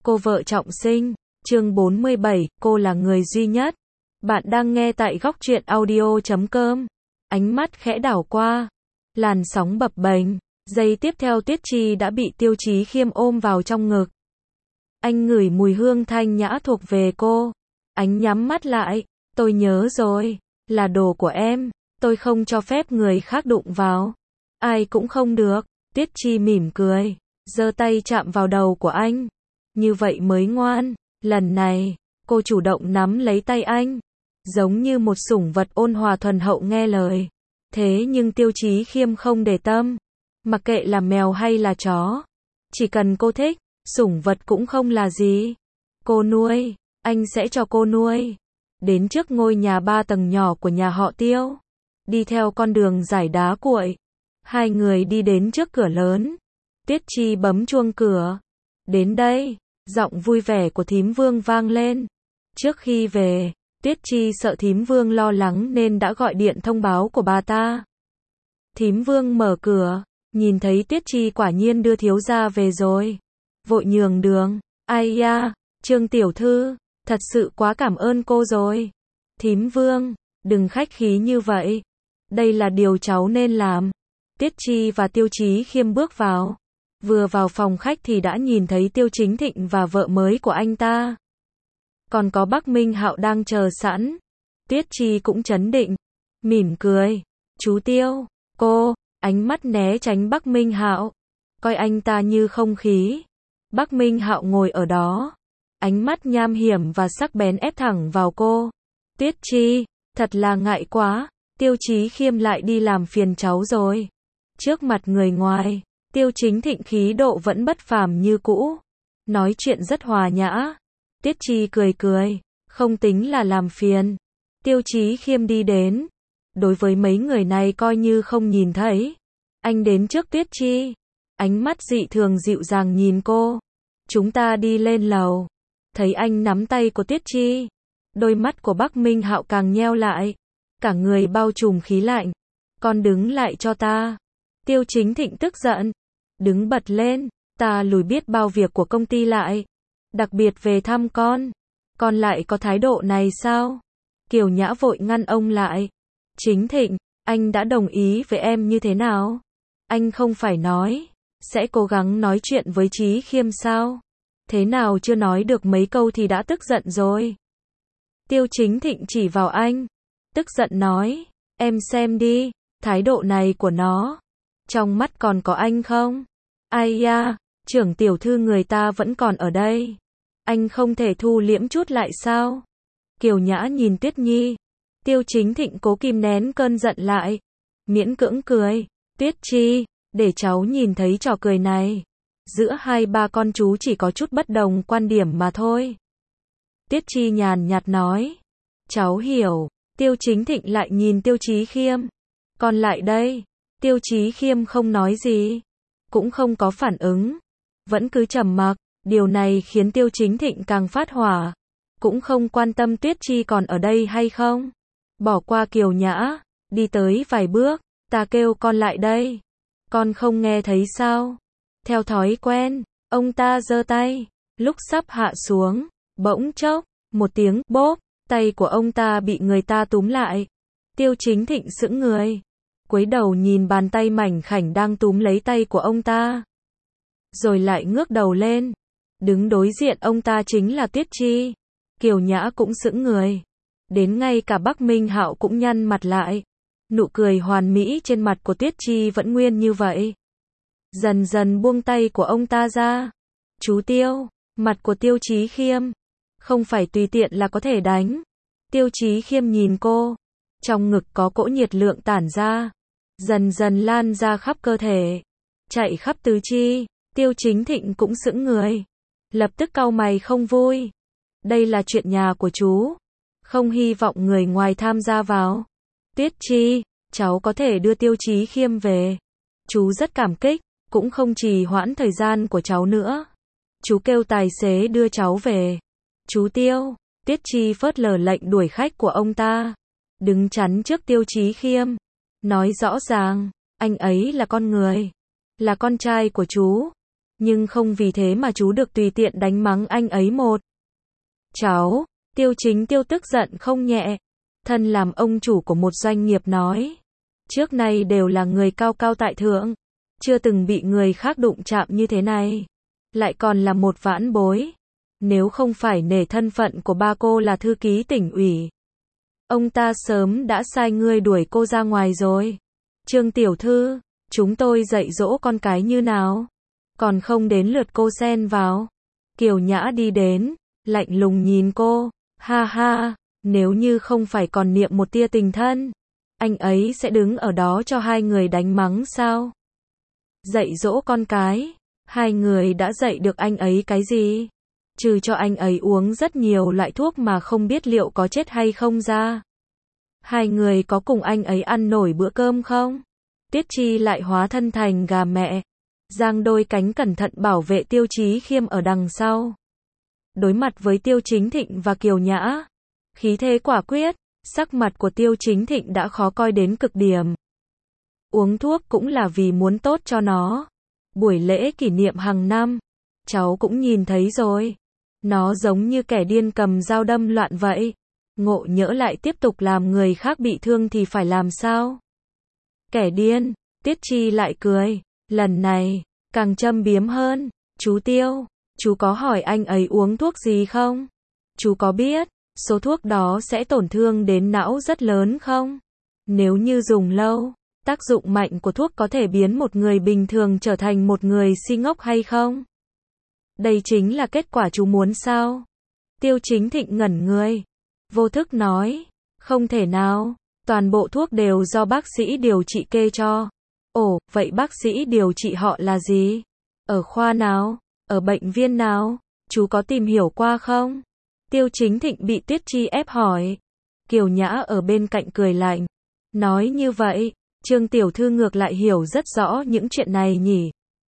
Cô vợ trọng sinh, chương 47, cô là người duy nhất. Bạn đang nghe tại góc truyện audio.com. Ánh mắt khẽ đảo qua, làn sóng bập bềnh, giây tiếp theo Tuyết Chi đã bị Tiêu Chí Khiêm ôm vào trong ngực. Anh ngửi mùi hương thanh nhã thuộc về cô. Anh nhắm mắt lại, tôi nhớ rồi, là đồ của em, tôi không cho phép người khác đụng vào. Ai cũng không được. Tuyết Chi mỉm cười, giơ tay chạm vào đầu của anh. Như vậy mới ngoan. Lần này, cô chủ động nắm lấy tay anh, giống như một sủng vật ôn hòa thuần hậu nghe lời. Thế nhưng Tiêu Chí Khiêm không để tâm, mặc kệ là mèo hay là chó, chỉ cần cô thích, sủng vật cũng không là gì. Cô nuôi, anh sẽ cho cô nuôi. Đến trước ngôi nhà 3 tầng nhỏ của nhà họ Tiêu, đi theo con đường dải đá cuội, hai người đi đến trước cửa lớn. Tuyết Chi bấm chuông cửa. Đến đây, giọng vui vẻ của thím Vương vang lên. Trước khi về, Tuyết Chi sợ thím Vương lo lắng nên đã gọi điện thông báo của bà ta. Thím Vương mở cửa, nhìn thấy Tuyết Chi quả nhiên đưa thiếu gia về rồi, vội nhường đường. Ai da, Trương tiểu thư, thật sự quá cảm ơn cô rồi. Thím Vương, đừng khách khí như vậy. Đây là điều cháu nên làm. Tuyết Chi và Tiêu Chí Khiêm bước vào. Vừa vào phòng khách thì đã nhìn thấy Tiêu Chính Thịnh và vợ mới của anh ta. Còn có Bắc Minh Hạo đang chờ sẵn. Tuyết Chi cũng trấn định, mỉm cười. Chú Tiêu, cô, ánh mắt né tránh Bắc Minh Hạo, coi anh ta như không khí. Bắc Minh Hạo ngồi ở đó, ánh mắt nham hiểm và sắc bén ép thẳng vào cô. Tuyết Chi, thật là ngại quá, Tiêu Chí Khiêm lại đi làm phiền cháu rồi. Trước mặt người ngoài, Tiêu Chính Thịnh khí độ vẫn bất phàm như cũ, nói chuyện rất hòa nhã. Tuyết Chi cười cười, không tính là làm phiền. Tiêu Chí Khiêm đi đến, đối với mấy người này coi như không nhìn thấy. Anh đến trước Tuyết Chi, ánh mắt dị thường dịu dàng nhìn cô. Chúng ta đi lên lầu. Thấy anh nắm tay của Tuyết Chi, đôi mắt của Bắc Minh Hạo càng nheo lại, cả người bao trùm khí lạnh. Con đứng lại cho ta. Tiêu Chính Thịnh tức giận, đứng bật lên, ta lùi biết bao việc của công ty lại, đặc biệt về thăm con lại có thái độ này sao? Kiều Nhã vội ngăn ông lại. Chính Thịnh, anh đã đồng ý với em như thế nào? Anh không phải nói sẽ cố gắng nói chuyện với Chí Khiêm sao? Thế nào chưa nói được mấy câu thì đã tức giận rồi? Tiêu Chính Thịnh chỉ vào anh, tức giận nói, em xem đi, thái độ này của nó, trong mắt còn có anh không? Ai da, trưởng tiểu thư người ta vẫn còn ở đây, anh không thể thu liễm chút lại sao? Kiều Nhã nhìn Tuyết Nhi. Tiêu Chính Thịnh cố kìm nén cơn giận lại, miễn cưỡng cười. Tuyết Chi, để cháu nhìn thấy trò cười này. Giữa hai ba con chú chỉ có chút bất đồng quan điểm mà thôi. Tuyết Chi nhàn nhạt nói. Cháu hiểu. Tiêu Chính Thịnh lại nhìn Tiêu Chí Khiêm. Còn lại đây. Tiêu Chí Khiêm không nói gì, cũng không có phản ứng, vẫn cứ trầm mặc. Điều này khiến Tiêu Chính Thịnh càng phát hỏa, cũng không quan tâm Tuyết Chi còn ở đây hay không. Bỏ qua Kiều Nhã, đi tới vài bước, ta kêu con lại đây, con không nghe thấy sao? Theo thói quen, ông ta giơ tay, lúc sắp hạ xuống, bỗng chốc, một tiếng bốp, tay của ông ta bị người ta túm lại. Tiêu Chính Thịnh sững người, cúi đầu nhìn bàn tay mảnh khảnh đang túm lấy tay của ông ta, rồi lại ngước đầu lên. Đứng đối diện ông ta chính là Tuyết Chi. Kiều Nhã cũng sững người, đến ngay cả Bắc Minh Hạo cũng nhăn mặt lại. Nụ cười hoàn mỹ trên mặt của Tuyết Chi vẫn nguyên như vậy. Dần dần buông tay của ông ta ra. Chú Tiêu, mặt của Tiêu Chí Khiêm, không phải tùy tiện là có thể đánh. Tiêu Chí Khiêm nhìn cô, trong ngực có cỗ nhiệt lượng tản ra, dần dần lan ra khắp cơ thể, chạy khắp tứ chi. Tiêu Chính Thịnh cũng sững người, lập tức cau mày không vui. Đây là chuyện nhà của chú, không hy vọng người ngoài tham gia vào. Tuyết Chi, cháu có thể đưa Tiêu Chí Khiêm về. Chú rất cảm kích, cũng không trì hoãn thời gian của cháu nữa. Chú kêu tài xế đưa cháu về. Chú Tiêu, Tuyết Chi phớt lờ lệnh đuổi khách của ông ta, đứng chắn trước Tiêu Chí Khiêm, nói rõ ràng, anh ấy là con người, là con trai của chú. Nhưng không vì thế mà chú được tùy tiện đánh mắng anh ấy một. Cháu, Tiêu Chính Tiêu tức giận không nhẹ. Thân làm ông chủ của một doanh nghiệp nói. Trước nay đều là người cao cao tại thượng. Chưa từng bị người khác đụng chạm như thế này. Lại còn là một vãn bối. Nếu không phải nể thân phận của ba cô là thư ký tỉnh ủy, ông ta sớm đã sai ngươi đuổi cô ra ngoài rồi. Trương tiểu thư, chúng tôi dạy dỗ con cái như nào? Còn không đến lượt cô xen vào. Kiều Nhã đi đến, lạnh lùng nhìn cô. Ha ha, nếu như không phải còn niệm một tia tình thân, anh ấy sẽ đứng ở đó cho hai người đánh mắng sao? Dạy dỗ con cái, hai người đã dạy được anh ấy cái gì? Trừ cho anh ấy uống rất nhiều loại thuốc mà không biết liệu có chết hay không ra. Hai người có cùng anh ấy ăn nổi bữa cơm không? Tiết Chi lại hóa thân thành gà mẹ, giang đôi cánh cẩn thận bảo vệ Tiêu Chí Khiêm ở đằng sau. Đối mặt với Tiêu Chính Thịnh và Kiều Nhã, khí thế quả quyết, sắc mặt của Tiêu Chính Thịnh đã khó coi đến cực điểm. Uống thuốc cũng là vì muốn tốt cho nó. Buổi lễ kỷ niệm hàng năm, cháu cũng nhìn thấy rồi. Nó giống như kẻ điên cầm dao đâm loạn vậy. Ngộ nhỡ lại tiếp tục làm người khác bị thương thì phải làm sao? Kẻ điên, Tiết Chi lại cười. Lần này, càng châm biếm hơn. Chú Tiêu, chú có hỏi anh ấy uống thuốc gì không? Chú có biết, số thuốc đó sẽ tổn thương đến não rất lớn không? Nếu như dùng lâu, tác dụng mạnh của thuốc có thể biến một người bình thường trở thành một người si ngốc hay không? Đây chính là kết quả chú muốn sao? Tiêu Chính Thịnh ngẩn người, vô thức nói, không thể nào, toàn bộ thuốc đều do bác sĩ điều trị kê cho. Ồ, vậy bác sĩ điều trị họ là gì? Ở khoa nào? Ở bệnh viện nào? Chú có tìm hiểu qua không? Tiêu Chính Thịnh bị Tiết Chi ép hỏi. Kiều Nhã ở bên cạnh cười lạnh. Nói như vậy, Trương tiểu thư ngược lại hiểu rất rõ những chuyện này nhỉ?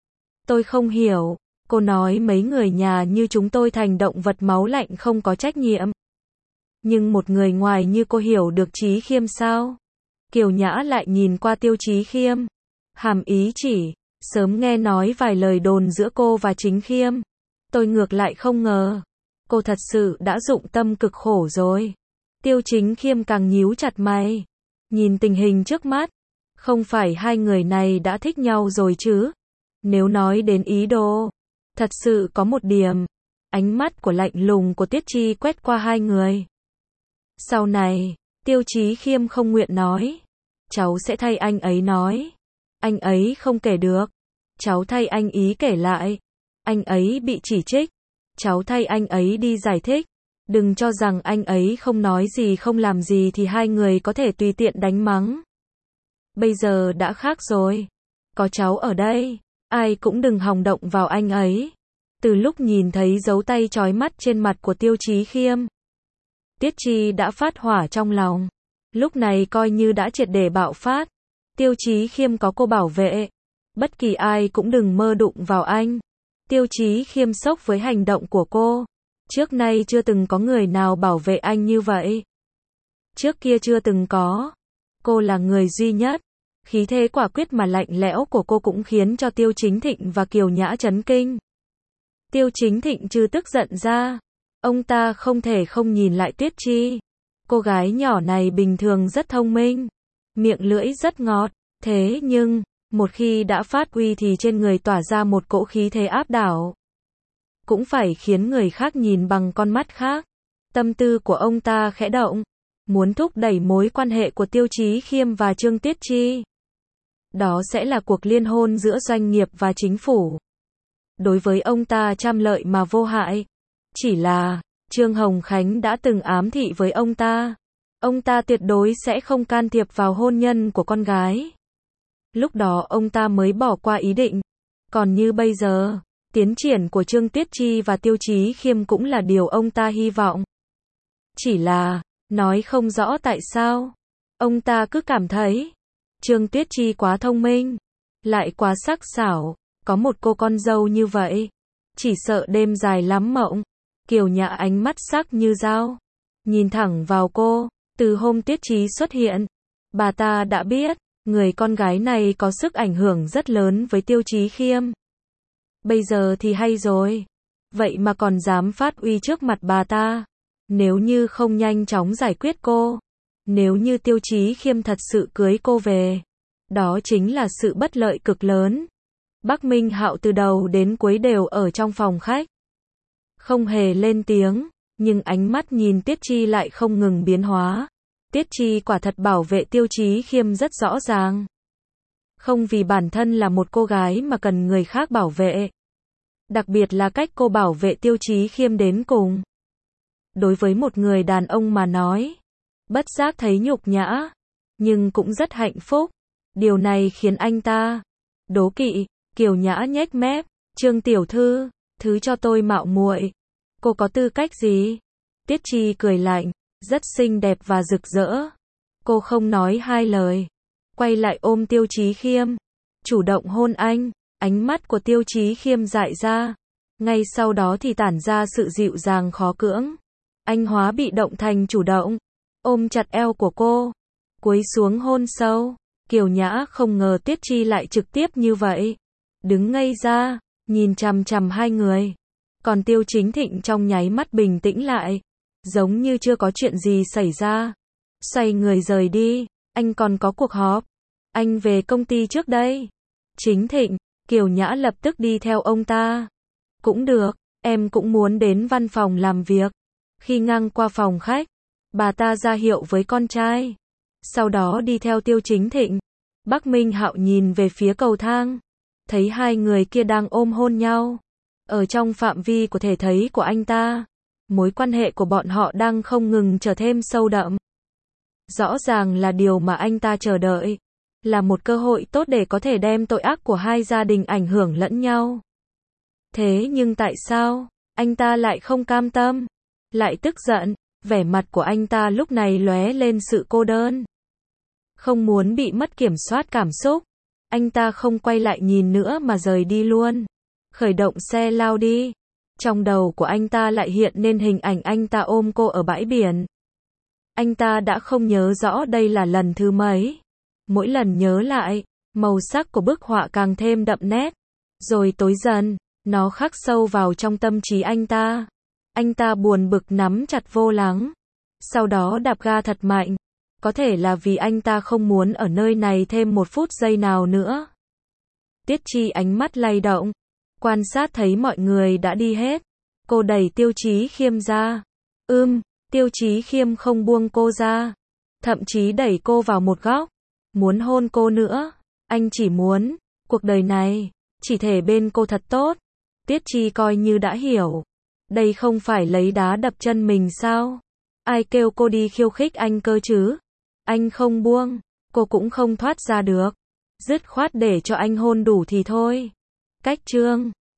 Tôi không hiểu. Cô nói mấy người nhà như chúng tôi thành động vật máu lạnh không có trách nhiệm. Nhưng một người ngoài như cô hiểu được Chí Khiêm sao? Kiều Nhã lại nhìn qua Tiêu Chí Khiêm. Hàm ý chỉ, sớm nghe nói vài lời đồn giữa cô và Chính Khiêm. Tôi ngược lại không ngờ. Cô thật sự đã dụng tâm cực khổ rồi. Tiêu Chính Khiêm càng nhíu chặt mày. Nhìn tình hình trước mắt, không phải hai người này đã thích nhau rồi chứ? Nếu nói đến ý đồ, thật sự có một điểm. Ánh mắt của lạnh lùng của Tiết Chi quét qua hai người. Sau này, Tiêu Chí Khiêm không nguyện nói. Cháu sẽ thay anh ấy nói. Anh ấy không kể được. Cháu thay anh ý kể lại. Anh ấy bị chỉ trích. Cháu thay anh ấy đi giải thích. Đừng cho rằng anh ấy không nói gì không làm gì thì hai người có thể tùy tiện đánh mắng. Bây giờ đã khác rồi. Có cháu ở đây, ai cũng đừng hòng động vào anh ấy. Từ lúc nhìn thấy dấu tay chói mắt trên mặt của Tiêu Chí Khiêm, Tiết Chi đã phát hỏa trong lòng. Lúc này coi như đã triệt để bạo phát. Tiêu Chí Khiêm có cô bảo vệ. Bất kỳ ai cũng đừng mơ đụng vào anh. Tiêu Chí Khiêm sốc với hành động của cô. Trước nay chưa từng có người nào bảo vệ anh như vậy. Trước kia chưa từng có. Cô là người duy nhất. Khí thế quả quyết mà lạnh lẽo của cô cũng khiến cho Tiêu Chính Thịnh và Kiều Nhã chấn kinh. Tiêu Chính Thịnh trừ tức giận ra. Ông ta không thể không nhìn lại Tiết Chi. Cô gái nhỏ này bình thường rất thông minh. Miệng lưỡi rất ngọt. Thế nhưng, một khi đã phát uy thì trên người tỏa ra một cỗ khí thế áp đảo. Cũng phải khiến người khác nhìn bằng con mắt khác. Tâm tư của ông ta khẽ động. Muốn thúc đẩy mối quan hệ của Tiêu Chí Khiêm và Trương Tiết Chi. Đó sẽ là cuộc liên hôn giữa doanh nghiệp và chính phủ. Đối với ông ta trăm lợi mà vô hại. Chỉ là, Trương Hồng Khánh đã từng ám thị với ông ta. Ông ta tuyệt đối sẽ không can thiệp vào hôn nhân của con gái. Lúc đó ông ta mới bỏ qua ý định. Còn như bây giờ, tiến triển của Trương Tiết Chi và Tiêu Chí Khiêm cũng là điều ông ta hy vọng. Chỉ là, nói không rõ tại sao. Ông ta cứ cảm thấy, Trương Tiết Chi quá thông minh, lại quá sắc sảo, có một cô con dâu như vậy. Chỉ sợ đêm dài lắm mộng. Kiều Nhã ánh mắt sắc như dao. Nhìn thẳng vào cô, từ hôm Tiết Chi xuất hiện. Bà ta đã biết, người con gái này có sức ảnh hưởng rất lớn với Tiêu Chí Khiêm. Bây giờ thì hay rồi. Vậy mà còn dám phát uy trước mặt bà ta. Nếu như không nhanh chóng giải quyết cô, nếu như Tiêu Chí Khiêm thật sự cưới cô về, đó chính là sự bất lợi cực lớn. Bắc Minh Hạo từ đầu đến cuối đều ở trong phòng khách, không hề lên tiếng, nhưng ánh mắt nhìn Tiết Chi lại không ngừng biến hóa. Tiết Chi quả thật bảo vệ Tiêu Chí Khiêm rất rõ ràng. Không vì bản thân là một cô gái mà cần người khác bảo vệ. Đặc biệt là cách cô bảo vệ Tiêu Chí Khiêm đến cùng. Đối với một người đàn ông mà nói, bất giác thấy nhục nhã, nhưng cũng rất hạnh phúc. Điều này khiến anh ta đố kỵ. Kiều Nhã nhếch mép, Trương tiểu thư, thứ cho tôi mạo muội. Cô có tư cách gì? Tiết Chi cười lạnh, rất xinh đẹp và rực rỡ. Cô không nói hai lời, quay lại ôm Tiêu Chí Khiêm, chủ động hôn anh. Ánh mắt của Tiêu Chí Khiêm dại ra, ngay sau đó thì tản ra sự dịu dàng khó cưỡng. Anh hóa bị động thành chủ động, ôm chặt eo của cô, cúi xuống hôn sâu. Kiều Nhã không ngờ Tiết Chi lại trực tiếp như vậy, đứng ngây ra, nhìn chằm chằm hai người. Còn Tiêu Chính Thịnh trong nháy mắt bình tĩnh lại, giống như chưa có chuyện gì xảy ra. Xoay người rời đi, anh còn có cuộc họp. Anh về công ty trước đây. Chính Thịnh, Kiều Nhã lập tức đi theo ông ta. Cũng được, em cũng muốn đến văn phòng làm việc. Khi ngang qua phòng khách, bà ta ra hiệu với con trai. Sau đó đi theo Tiêu Chính Thịnh. Bắc Minh Hạo nhìn về phía cầu thang, thấy hai người kia đang ôm hôn nhau. Ở trong phạm vi của thể thấy của anh ta, mối quan hệ của bọn họ đang không ngừng trở thêm sâu đậm. Rõ ràng là điều mà anh ta chờ đợi, là một cơ hội tốt để có thể đem tội ác của hai gia đình ảnh hưởng lẫn nhau. Thế nhưng tại sao anh ta lại không cam tâm, lại tức giận? Vẻ mặt của anh ta lúc này lóe lên sự cô đơn. Không muốn bị mất kiểm soát cảm xúc, anh ta không quay lại nhìn nữa mà rời đi luôn. Khởi động xe lao đi. Trong đầu của anh ta lại hiện lên hình ảnh anh ta ôm cô ở bãi biển. Anh ta đã không nhớ rõ đây là lần thứ mấy. Mỗi lần nhớ lại, màu sắc của bức họa càng thêm đậm nét. Rồi tối dần, nó khắc sâu vào trong tâm trí anh ta. Anh ta buồn bực nắm chặt vô lăng. Sau đó đạp ga thật mạnh. Có thể là vì anh ta không muốn ở nơi này thêm một phút giây nào nữa. Tiết Chi ánh mắt lay động, quan sát thấy mọi người đã đi hết. Cô đẩy Tiêu Chí Khiêm ra. Tiêu Chí Khiêm không buông cô ra, thậm chí đẩy cô vào một góc, muốn hôn cô nữa. Anh chỉ muốn, cuộc đời này, chỉ thể bên cô thật tốt. Tiết Chi coi như đã hiểu. Đây không phải lấy đá đập chân mình sao? Ai kêu cô đi khiêu khích anh cơ chứ? Anh không buông, cô cũng không thoát ra được. Dứt khoát để cho anh hôn đủ thì thôi. Cách chương